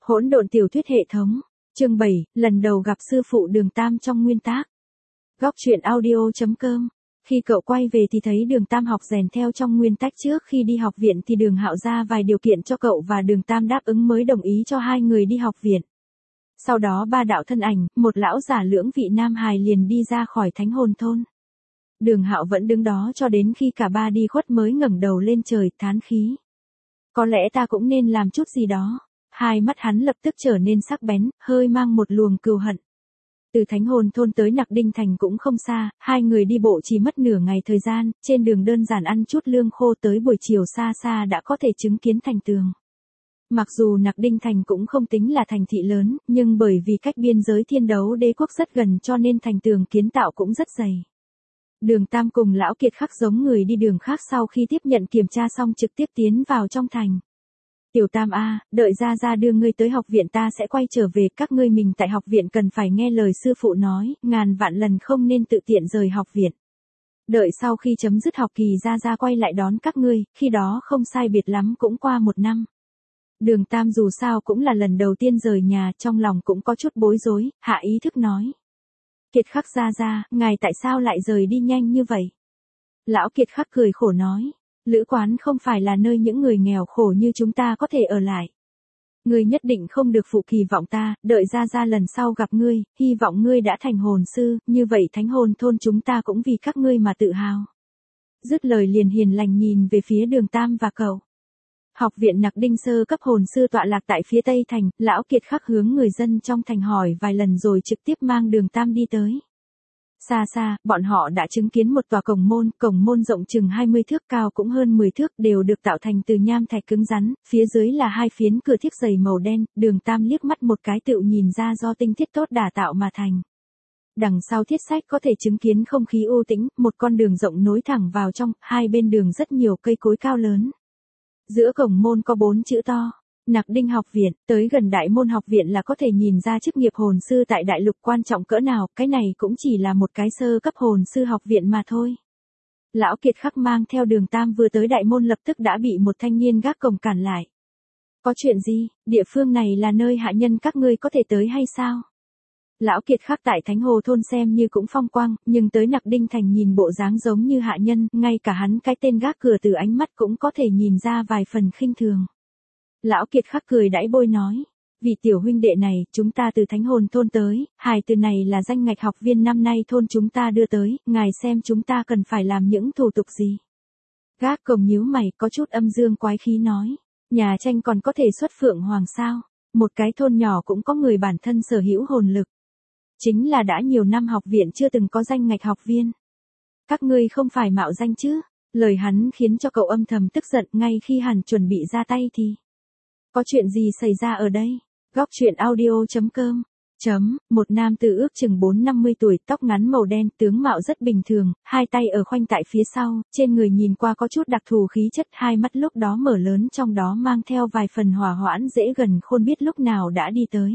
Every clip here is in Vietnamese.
Hỗn độn tiểu thuyết hệ thống. Chương 7, lần đầu gặp sư phụ Đường Tam trong nguyên tác. Góc truyện audio.com. Khi cậu quay về thì thấy Đường Tam học rèn theo trong nguyên tắc, trước khi đi học viện thì Đường Hạo ra vài điều kiện cho cậu và Đường Tam đáp ứng mới đồng ý cho hai người đi học viện. Sau đó ba đạo thân ảnh, một lão giả lưỡng vị nam hài liền đi ra khỏi Thánh Hồn Thôn. Đường Hạo vẫn đứng đó cho đến khi cả ba đi khuất mới ngẩng đầu lên trời thán khí. Có lẽ ta cũng nên làm chút gì đó. Hai mắt hắn lập tức trở nên sắc bén, hơi mang một luồng cừu hận. Từ Thánh Hồn Thôn tới Nặc Đinh Thành cũng không xa, hai người đi bộ chỉ mất nửa ngày thời gian, trên đường đơn giản ăn chút lương khô, tới buổi chiều xa xa đã có thể chứng kiến thành tường. Mặc dù Nặc Đinh Thành cũng không tính là thành thị lớn, nhưng bởi vì cách biên giới Thiên Đấu Đế quốc rất gần cho nên thành tường kiến tạo cũng rất dày. Đường Tam cùng Lão Kiệt Khắc giống người đi đường khác, sau khi tiếp nhận kiểm tra xong trực tiếp tiến vào trong thành. Tiểu Tam a, đợi ra đưa ngươi tới học viện ta sẽ quay trở về, các ngươi mình tại học viện cần phải nghe lời sư phụ nói, ngàn vạn lần không nên tự tiện rời học viện. Đợi sau khi chấm dứt học kỳ ra quay lại đón các ngươi, khi đó không sai biệt lắm cũng qua 1 năm. Đường Tam dù sao cũng là lần đầu tiên rời nhà, trong lòng cũng có chút bối rối, hạ ý thức nói. Kiệt Khắc ra, ngài tại sao lại rời đi nhanh như vậy? Lão Kiệt Khắc cười khổ nói. Lữ quán không phải là nơi những người nghèo khổ như chúng ta có thể ở lại. Ngươi nhất định không được phụ kỳ vọng ta, đợi ra lần sau gặp ngươi, hy vọng ngươi đã thành hồn sư, như vậy Thánh Hồn Thôn chúng ta cũng vì các ngươi mà tự hào. Dứt lời liền hiền lành nhìn về phía Đường Tam và cậu. Học viện Nặc Đinh sơ cấp hồn sư tọa lạc tại phía Tây Thành, Lão Kiệt Khắc hướng người dân trong thành hỏi vài lần rồi trực tiếp mang Đường Tam đi tới. Xa, bọn họ đã chứng kiến một tòa cổng môn rộng chừng 20 thước, cao cũng hơn 10 thước, đều được tạo thành từ nham thạch cứng rắn, phía dưới là 2 phiến cửa thiếc dày màu đen, Đường Tam liếc mắt một cái tự nhìn ra do tinh thiết tốt đả tạo mà thành. Đằng sau thiết sách có thể chứng kiến không khí u tĩnh, một con đường rộng nối thẳng vào trong, hai bên đường rất nhiều cây cối cao lớn. Giữa cổng môn có 4 chữ to. Nặc Đinh học viện, tới gần đại môn học viện là có thể nhìn ra chức nghiệp hồn sư tại đại lục quan trọng cỡ nào, cái này cũng chỉ là một cái sơ cấp hồn sư học viện mà thôi. Lão Kiệt Khắc mang theo Đường Tam vừa tới đại môn lập tức đã bị một thanh niên gác cổng cản lại. Có chuyện gì, địa phương này là nơi hạ nhân các ngươi có thể tới hay sao? Lão Kiệt Khắc tại Thánh Hồ Thôn xem như cũng phong quang, nhưng tới Nặc Đinh Thành nhìn bộ dáng giống như hạ nhân, ngay cả hắn cái tên gác cửa từ ánh mắt cũng có thể nhìn ra vài phần khinh thường. Lão Kiệt Khắc cười đãi bôi nói, vì tiểu huynh đệ này, chúng ta từ Thánh Hồn Thôn tới, hài từ này là danh ngạch học viên năm nay thôn chúng ta đưa tới, ngài xem chúng ta cần phải làm những thủ tục gì. Gác cổng nhíu mày có chút âm dương quái khí nói, nhà tranh còn có thể xuất phượng hoàng sao, một cái thôn nhỏ cũng có người bản thân sở hữu hồn lực. Chính là đã nhiều năm học viện chưa từng có danh ngạch học viên. Các ngươi không phải mạo danh chứ, lời hắn khiến cho cậu âm thầm tức giận, ngay khi hắn chuẩn bị ra tay thì. Có chuyện gì xảy ra ở đây? Góc truyện audio.com. Một nam tử ước chừng 4-50 tuổi, tóc ngắn màu đen, tướng mạo rất bình thường, hai tay ở khoanh tại phía sau, trên người nhìn qua có chút đặc thù khí chất, hai mắt lúc đó mở lớn trong đó mang theo vài phần hỏa hoãn dễ gần khôn biết lúc nào đã đi tới.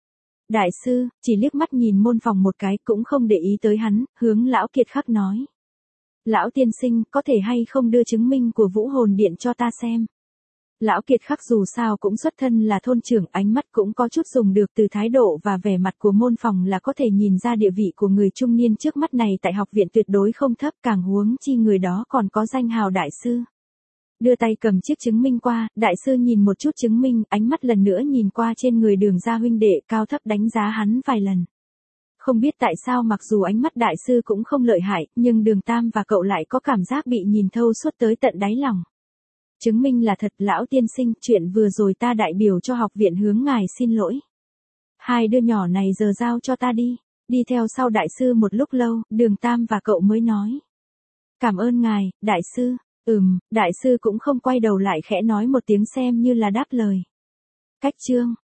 Đại sư, chỉ liếc mắt nhìn môn phòng một cái cũng không để ý tới hắn, hướng Lão Kiệt Khắc nói. Lão tiên sinh, có thể hay không đưa chứng minh của Vũ Hồn Điện cho ta xem? Lão Kiệt Khắc dù sao cũng xuất thân là thôn trưởng, ánh mắt cũng có chút dùng được, từ thái độ và vẻ mặt của môn phòng là có thể nhìn ra địa vị của người trung niên trước mắt này tại học viện tuyệt đối không thấp, càng huống chi người đó còn có danh hào đại sư. Đưa tay cầm chiếc chứng minh qua, đại sư nhìn một chút chứng minh, ánh mắt lần nữa nhìn qua trên người Đường gia huynh đệ, cao thấp đánh giá hắn vài lần. Không biết tại sao mặc dù ánh mắt đại sư cũng không lợi hại, nhưng Đường Tam và cậu lại có cảm giác bị nhìn thâu suốt tới tận đáy lòng. Chứng minh là thật, lão tiên sinh, chuyện vừa rồi ta đại biểu cho học viện hướng ngài xin lỗi. Hai đứa nhỏ này giờ giao cho ta đi. Đi theo sau đại sư một lúc lâu, Đường Tam và cậu mới nói. Cảm ơn ngài, đại sư. Đại sư cũng không quay đầu lại khẽ nói một tiếng xem như là đáp lời. Cách chương.